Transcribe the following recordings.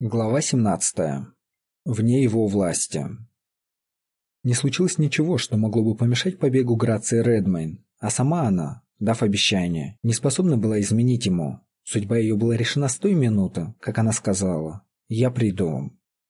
Глава 17. Вне его власти. Не случилось ничего, что могло бы помешать побегу Грации Редмейн, а сама она, дав обещание, не способна была изменить ему. Судьба ее была решена с той минуты, как она сказала: «Я приду».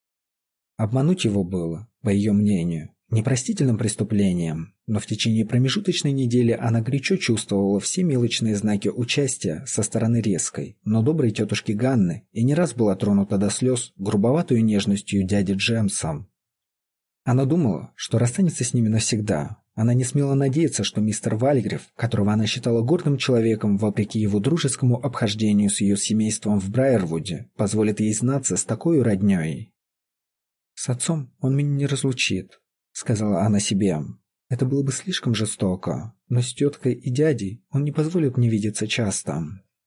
Обмануть его было, по ее мнению, непростительным преступлением, но в течение промежуточной недели она горячо чувствовала все мелочные знаки участия со стороны резкой, но доброй тетушки Ганны и не раз была тронута до слез грубоватой нежностью дяди Джемса. Она думала, что расстанется с ними навсегда. Она не смела надеяться, что мистер Вальгрив, которого она считала гордым человеком вопреки его дружескому обхождению с ее семейством в Брайервуде, позволит ей знаться с такой роднёй. «С отцом он меня не разлучит», — сказала она себе. «Это было бы слишком жестоко, но с теткой и дядей он не позволит мне видеться часто».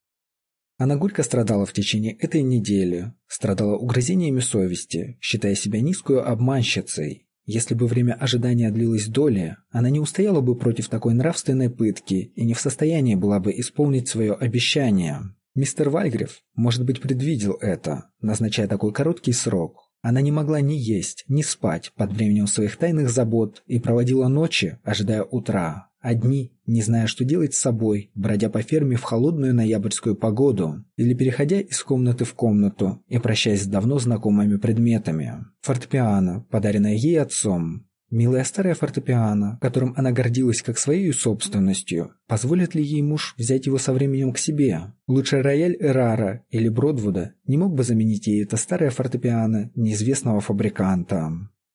Она горько страдала в течение этой недели, страдала угрызениями совести, считая себя низкую обманщицей. Если бы время ожидания длилось долее, она не устояла бы против такой нравственной пытки и не в состоянии была бы исполнить свое обещание. Мистер Вальгрив, может быть, предвидел это, назначая такой короткий срок. Она не могла ни есть, ни спать под бременем своих тайных забот и проводила ночи, ожидая утра, а дни, не зная, что делать с собой, бродя по ферме в холодную ноябрьскую погоду или переходя из комнаты в комнату и прощаясь с давно знакомыми предметами. Фортепиано, подаренное ей отцом. Милое старое фортепиано, которым она гордилась как своей собственностью. Позволит ли ей муж взять его со временем к себе? Лучше рояль Эрара или Бродвуда не мог бы заменить ей это старое фортепиано неизвестного фабриканта.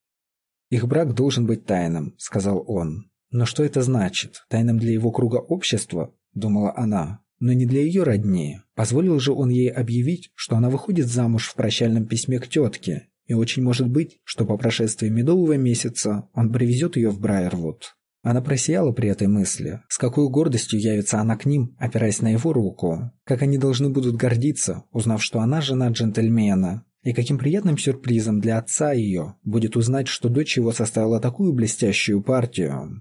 «Их брак должен быть тайным», — сказал он. «Но что это значит? Тайным для его круга общества?» — думала она. «Но не для ее родни. Позволил же он ей объявить, что она выходит замуж в прощальном письме к тетке. И очень может быть, что по прошествии медового месяца он привезет ее в Брайервуд». Она просияла при этой мысли. С какой гордостью явится она к ним, опираясь на его руку. Как они должны будут гордиться, узнав, что она жена джентльмена. И каким приятным сюрпризом для отца ее будет узнать, что дочь его составила такую блестящую партию.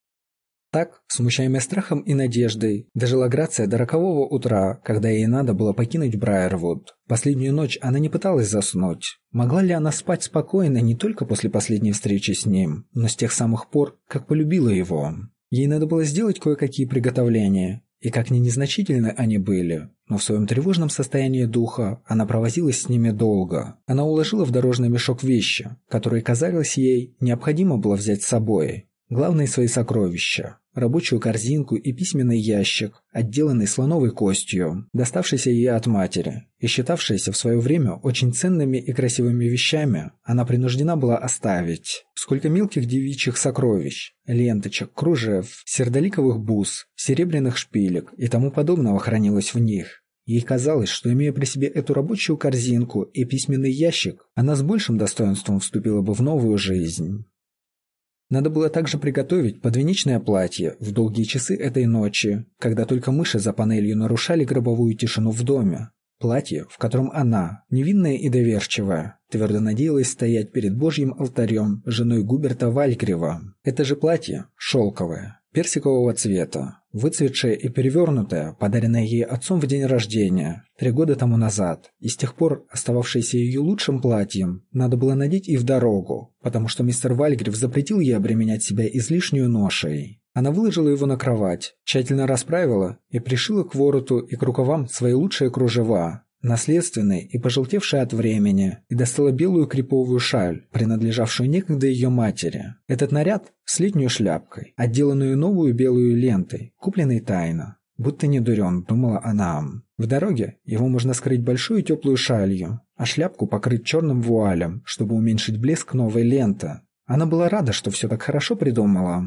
Так, смущаемая страхом и надеждой, дожила Грация до рокового утра, когда ей надо было покинуть Брайервуд. Последнюю ночь она не пыталась заснуть. Могла ли она спать спокойно не только после последней встречи с ним, но с тех самых пор, как полюбила его? Ей надо было сделать кое-какие приготовления, и как ни незначительны они были, но в своем тревожном состоянии духа она провозилась с ними долго. Она уложила в дорожный мешок вещи, которые, казалось ей, необходимо было взять с собой. Главные свои сокровища – рабочую корзинку и письменный ящик, отделанный слоновой костью, доставшийся ей от матери, и считавшиеся в свое время очень ценными и красивыми вещами, она принуждена была оставить. Сколько мелких девичьих сокровищ, ленточек, кружев, сердоликовых бус, серебряных шпилек и тому подобного хранилось в них. Ей казалось, что, имея при себе эту рабочую корзинку и письменный ящик, она с большим достоинством вступила бы в новую жизнь. Надо было также приготовить подвенечное платье в долгие часы этой ночи, когда только мыши за панелью нарушали гробовую тишину в доме. Платье, в котором она, невинная и доверчивая, твердо надеялась стоять перед Божьим алтарем женой Губерта Вальгрива. Это же платье, шелковое, персикового цвета, выцветшее и перевернутое, подаренное ей отцом в день рождения, 3 года тому назад, и с тех пор остававшееся ее лучшим платьем, надо было надеть и в дорогу, потому что мистер Вальгрив запретил ей обременять себя излишнюю ношей. Она выложила его на кровать, тщательно расправила и пришила к вороту и к рукавам свои лучшие кружева, наследственные и пожелтевшие от времени, и достала белую креповую шаль, принадлежавшую некогда ее матери. Этот наряд с летней шляпкой, отделанную новую белую лентой, купленной тайно. Будто не дурен, думала она. В дороге его можно скрыть большой теплую шалью, а шляпку покрыть черным вуалем, чтобы уменьшить блеск новой ленты. Она была рада, что все так хорошо придумала.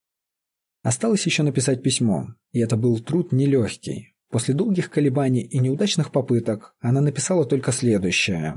Осталось еще написать письмо, и это был труд нелегкий. После долгих колебаний и неудачных попыток она написала только следующее.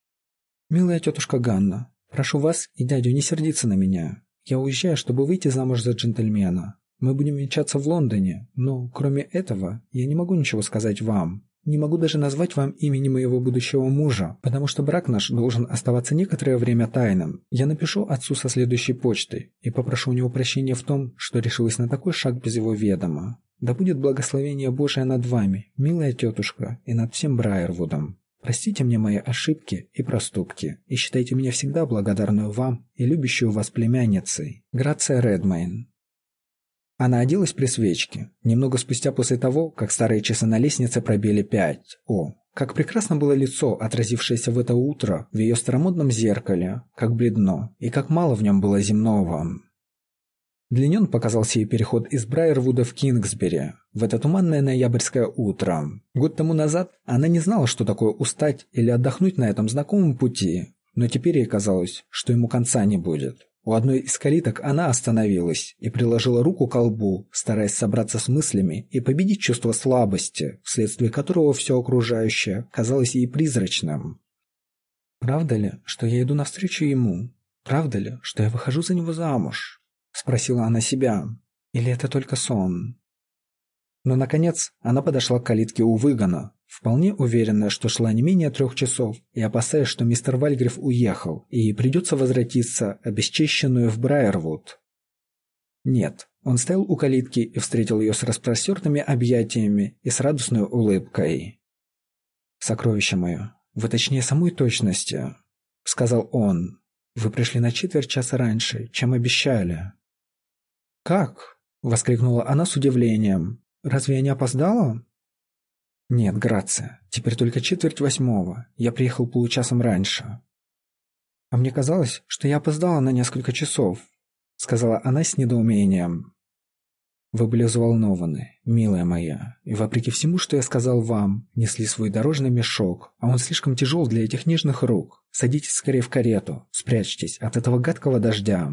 «Милая тетушка Ганна, прошу вас и дядю не сердиться на меня. Я уезжаю, чтобы выйти замуж за джентльмена. Мы будем венчаться в Лондоне, но, кроме этого, я не могу ничего сказать вам. Не могу даже назвать вам имени моего будущего мужа, потому что брак наш должен оставаться некоторое время тайным. Я напишу отцу со следующей почтой и попрошу у него прощения в том, что решилась на такой шаг без его ведома. Да будет благословение Божие над вами, милая тетушка, и над всем Брайервудом. Простите мне мои ошибки и проступки, и считайте меня всегда благодарную вам и любящую вас племянницей, Грация Редмейн». Она оделась при свечке, немного спустя после того, как старые часы на лестнице пробили 5. О, как прекрасно было лицо, отразившееся в это утро в ее старомодном зеркале, как бледно, и как мало в нем было земного. Длинен показался ей переход из Брайервуда в Кингсбери в это туманное ноябрьское утро. Год тому назад она не знала, что такое устать или отдохнуть на этом знакомом пути, но теперь ей казалось, что ему конца не будет. У одной из калиток она остановилась и приложила руку к колбу, стараясь собраться с мыслями и победить чувство слабости, вследствие которого все окружающее казалось ей призрачным. «Правда ли, что я иду навстречу ему? Правда ли, что я выхожу за него замуж?» — спросила она себя. «Или это только сон?» Но, наконец, она подошла к калитке у выгона, вполне уверенная, что шла не менее 3 часов, и опасаясь, что мистер Вальгриф уехал, и ей придется возвратиться, обесчещенную в Брайервуд. Нет, он стоял у калитки и встретил ее с распростертыми объятиями и с радостной улыбкой. «Сокровище мое, вы точнее самой точности», — сказал он. «Вы пришли на 1/4 часа раньше, чем обещали». «Как?» — воскликнула она с удивлением. «Разве я не опоздала?» «Нет, Грация, теперь только 7:45. Я приехал получасом раньше». «А мне казалось, что я опоздала на несколько часов», — сказала она с недоумением. «Вы были взволнованы, милая моя, и вопреки всему, что я сказал вам, несли свой дорожный мешок, а он слишком тяжел для этих нежных рук. Садитесь скорее в карету, спрячьтесь от этого гадкого дождя».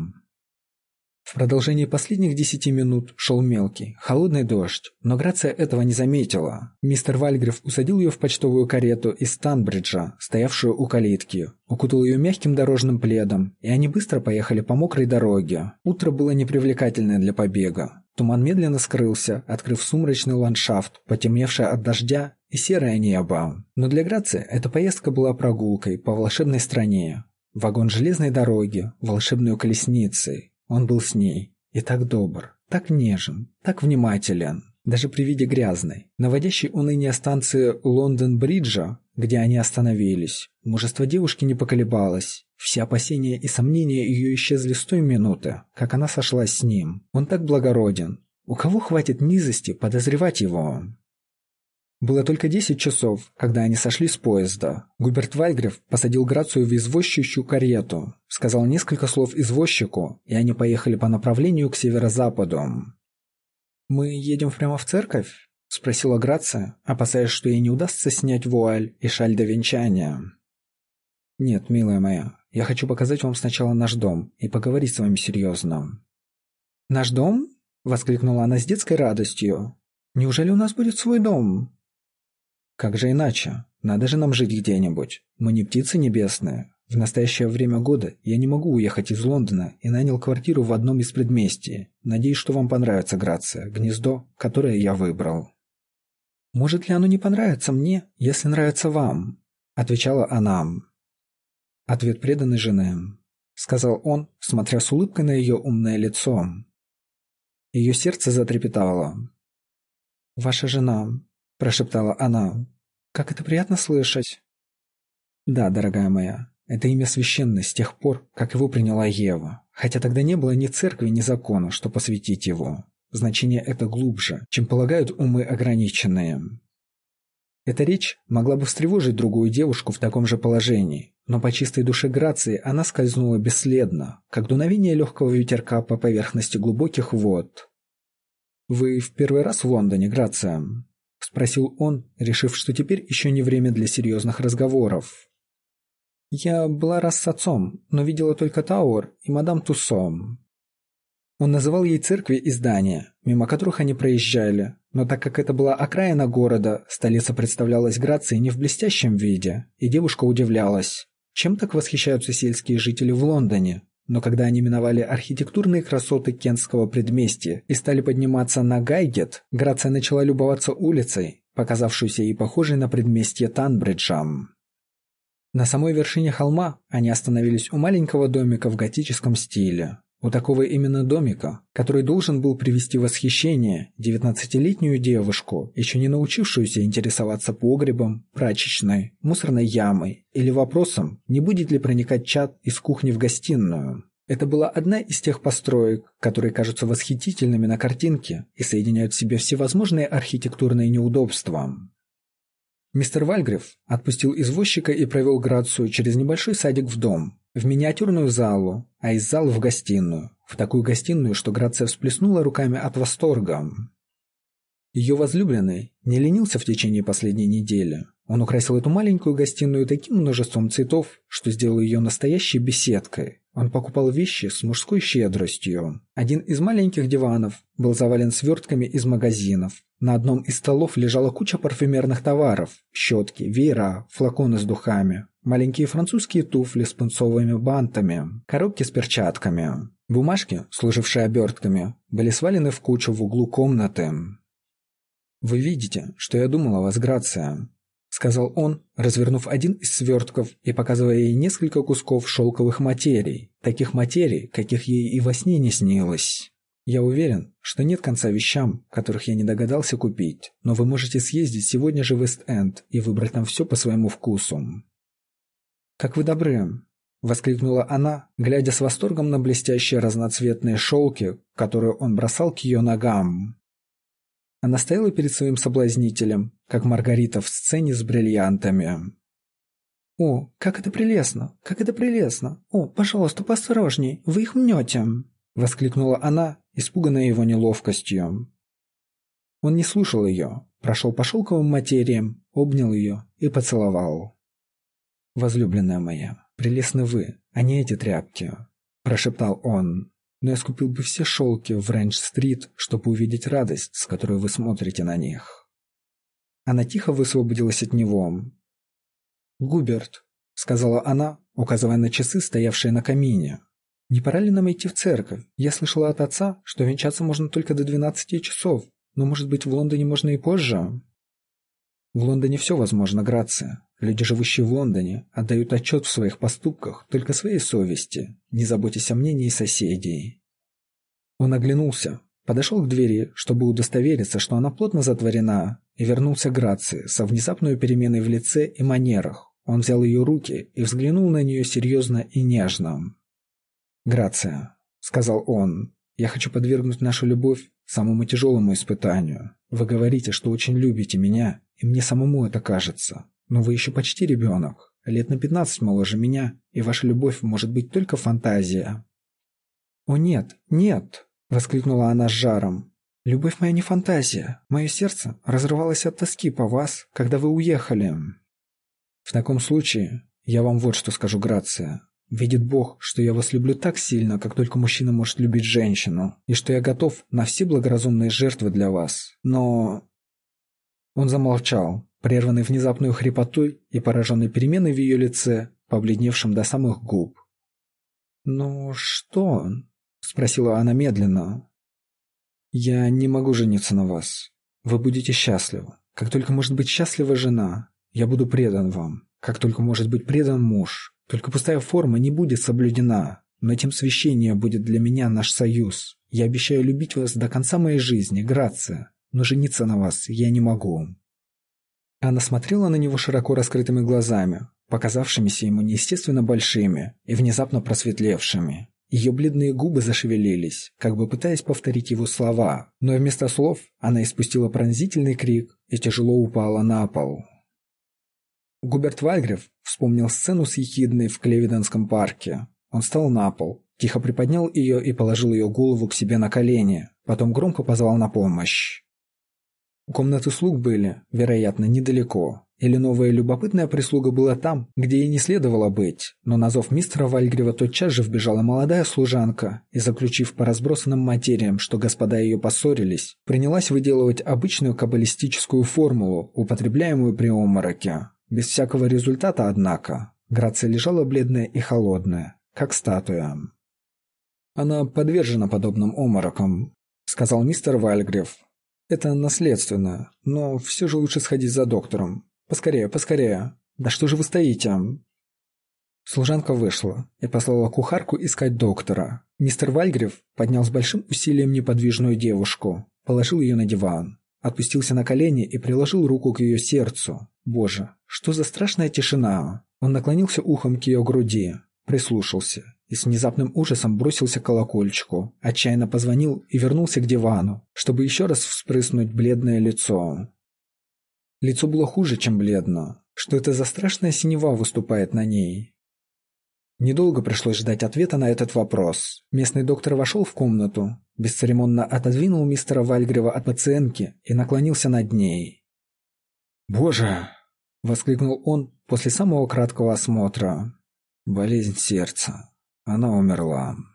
В продолжении последних 10 минут шел мелкий, холодный дождь, но Грация этого не заметила. Мистер Вальгриф усадил ее в почтовую карету из Танбриджа, стоявшую у калитки, укутал ее мягким дорожным пледом, и они быстро поехали по мокрой дороге. Утро было непривлекательное для побега. Туман медленно скрылся, открыв сумрачный ландшафт, потемневшее от дождя и серое небо. Но для Грации эта поездка была прогулкой по волшебной стране. Вагон железной дороги, волшебной колесницей. Он был с ней, и так добр, так нежен, так внимателен. Даже при виде грязной, наводящей уныние станции Лондон-Бриджа, где они остановились, мужество девушки не поколебалось. Все опасения и сомнения ее исчезли с той минуты, как она сошлась с ним. Он так благороден. У кого хватит низости подозревать его? Было только 10 часов, когда они сошли с поезда. Губерт Вальгриф посадил Грацию в извозчичью карету, сказал несколько слов извозчику, и они поехали по направлению к северо-западу. «Мы едем прямо в церковь?» — спросила Грация, опасаясь, что ей не удастся снять вуаль и шаль до венчания. «Нет, милая моя, я хочу показать вам сначала наш дом и поговорить с вами серьезно». «Наш дом?» — воскликнула она с детской радостью. «Неужели у нас будет свой дом?» «Как же иначе? Надо же нам жить где-нибудь. Мы не птицы небесные. В настоящее время года я не могу уехать из Лондона и нанял квартиру в одном из предместий. Надеюсь, что вам понравится, Грация, гнездо, которое я выбрал». «Может ли оно не понравиться мне, если нравится вам?» — отвечала она. «Ответ преданной жены», — сказал он, смотря с улыбкой на ее умное лицо. Ее сердце затрепетало. «Ваша жена», — прошептала она. «Как это приятно слышать!» «Да, дорогая моя, это имя священное с тех пор, как его приняла Ева, хотя тогда не было ни церкви, ни закона, что посвятить его. Значение это глубже, чем полагают умы ограниченные». Эта речь могла бы встревожить другую девушку в таком же положении, но по чистой душе Грации она скользнула бесследно, как дуновение легкого ветерка по поверхности глубоких вод. «Вы в первый раз в Лондоне, Грация?» — спросил он, решив, что теперь еще не время для серьезных разговоров. «Я была раз с отцом, но видела только Тауэр и мадам Туссо». Он называл ей церкви и здания, мимо которых они проезжали, но так как это была окраина города, столица представлялась Грации не в блестящем виде, и девушка удивлялась, чем так восхищаются сельские жители в Лондоне. Но когда они миновали архитектурные красоты кентского предместья и стали подниматься на Гайгет, Грация начала любоваться улицей, показавшуюся ей похожей на предместье Танбриджа. На самой вершине холма они остановились у маленького домика в готическом стиле. У такого именно домика, который должен был привести в восхищение 19-летнюю девушку, еще не научившуюся интересоваться погребом, прачечной, мусорной ямой или вопросом, не будет ли проникать чад из кухни в гостиную. Это была одна из тех построек, которые кажутся восхитительными на картинке и соединяют в себе всевозможные архитектурные неудобства. Мистер Вальгрив отпустил извозчика и провел Грацию через небольшой садик в дом, в миниатюрную залу, а из зала в гостиную, в такую гостиную, что Грация всплеснула руками от восторга. Ее возлюбленный не ленился в течение последней недели. Он украсил эту маленькую гостиную таким множеством цветов, что сделал ее настоящей беседкой. Он покупал вещи с мужской щедростью. Один из маленьких диванов был завален свертками из магазинов. На одном из столов лежала куча парфюмерных товаров: щетки, веера, флаконы с духами, маленькие французские туфли с пунцовыми бантами, коробки с перчатками. Бумажки, служившие обертками, были свалены в кучу в углу комнаты. «Вы видите, что я думал о вас, Грация», — сказал он, развернув один из свертков и показывая ей несколько кусков шелковых материй, таких материй, каких ей и во сне не снилось. «Я уверен, что нет конца вещам, которых я не догадался купить, но вы можете съездить сегодня же в Ист-Энд и выбрать там все по своему вкусу». «Как вы добры!» — воскликнула она, глядя с восторгом на блестящие разноцветные шелки, которые он бросал к ее ногам. Она стояла перед своим соблазнителем, как Маргарита в сцене с бриллиантами. «О, как это прелестно! Как это прелестно! О, пожалуйста, поосторожней, вы их мнете!» — воскликнула она, испуганная его неловкостью. Он не слушал ее, прошел по шелковым материям, обнял ее и поцеловал. «Возлюбленная моя, прелестны вы, а не эти тряпки», — прошептал он. «Но я скупил бы все шелки в Рэнч-стрит, чтобы увидеть радость, с которой вы смотрите на них». Она тихо высвободилась от него. «Губерт», — сказала она, указывая на часы, стоявшие на камине, — «не пора ли нам идти в церковь? Я слышала от отца, что венчаться можно только до 12 часов, но, может быть, в Лондоне можно и позже?» «В Лондоне все возможно, Грация. Люди, живущие в Лондоне, отдают отчет в своих поступках только своей совести, не заботясь о мнении соседей». Он оглянулся, подошел к двери, чтобы удостовериться, что она плотно затворена, и вернулся к Грации со внезапной переменой в лице и манерах. Он взял ее руки и взглянул на нее серьезно и нежно. «Грация», — сказал он, — «я хочу подвергнуть нашу любовь самому тяжелому испытанию. Вы говорите, что очень любите меня, и мне самому это кажется. Но вы еще почти ребенок, лет на 15 моложе меня, и ваша любовь может быть только фантазия». «О нет, нет!» — воскликнула она с жаром. «Любовь моя не фантазия. Мое сердце разрывалось от тоски по вас, когда вы уехали». «В таком случае я вам вот что скажу, Грация. Видит Бог, что я вас люблю так сильно, как только мужчина может любить женщину, и что я готов на все благоразумные жертвы для вас. Но...» Он замолчал, прерванный внезапной хрипотой и пораженный переменой в ее лице, побледневшим до самых губ. «Ну что?» — спросила она медленно. «Я не могу жениться на вас. Вы будете счастливы. Как только может быть счастлива жена, я буду предан вам. Как только может быть предан муж. Только пустая форма не будет соблюдена, но тем священнее будет для меня наш союз. Я обещаю любить вас до конца моей жизни, Грация, но жениться на вас я не могу». Она смотрела на него широко раскрытыми глазами, показавшимися ему неестественно большими и внезапно просветлевшими. Ее бледные губы зашевелились, как бы пытаясь повторить его слова, но вместо слов она испустила пронзительный крик и тяжело упала на пол. Губерт Вальгрив вспомнил сцену с Ехидной в Клевиденском парке. Он встал на пол, тихо приподнял ее и положил ее голову к себе на колени, потом громко позвал на помощь. Комнаты слуг были, вероятно, недалеко, или новая любопытная прислуга была там, где ей не следовало быть, но на зов мистера Вальгрива тотчас же вбежала молодая служанка и, заключив по разбросанным материям, что господа ее поссорились, принялась выделывать обычную каббалистическую формулу, употребляемую при обмороке. Без всякого результата, однако. Грация лежала бледная и холодная, как статуя. «Она подвержена подобным обморокам», — сказал мистер Вальгрив. «Это наследственно, но все же лучше сходить за доктором. Поскорее, поскорее. Да что же вы стоите?» Служанка вышла и послала кухарку искать доктора. Мистер Вальгрив поднял с большим усилием неподвижную девушку, положил ее на диван, опустился на колени и приложил руку к ее сердцу. Боже, что за страшная тишина! Он наклонился ухом к ее груди, прислушался и с внезапным ужасом бросился к колокольчику, отчаянно позвонил и вернулся к дивану, чтобы еще раз вспрыснуть бледное лицо. Лицо было хуже, чем бледно. Что это за страшная синева выступает на ней? Недолго пришлось ждать ответа на этот вопрос. Местный доктор вошел в комнату, бесцеремонно отодвинул мистера Вальгрива от пациентки и наклонился над ней. «Боже!» — воскликнул он после самого краткого осмотра. «Болезнь сердца. Она умерла».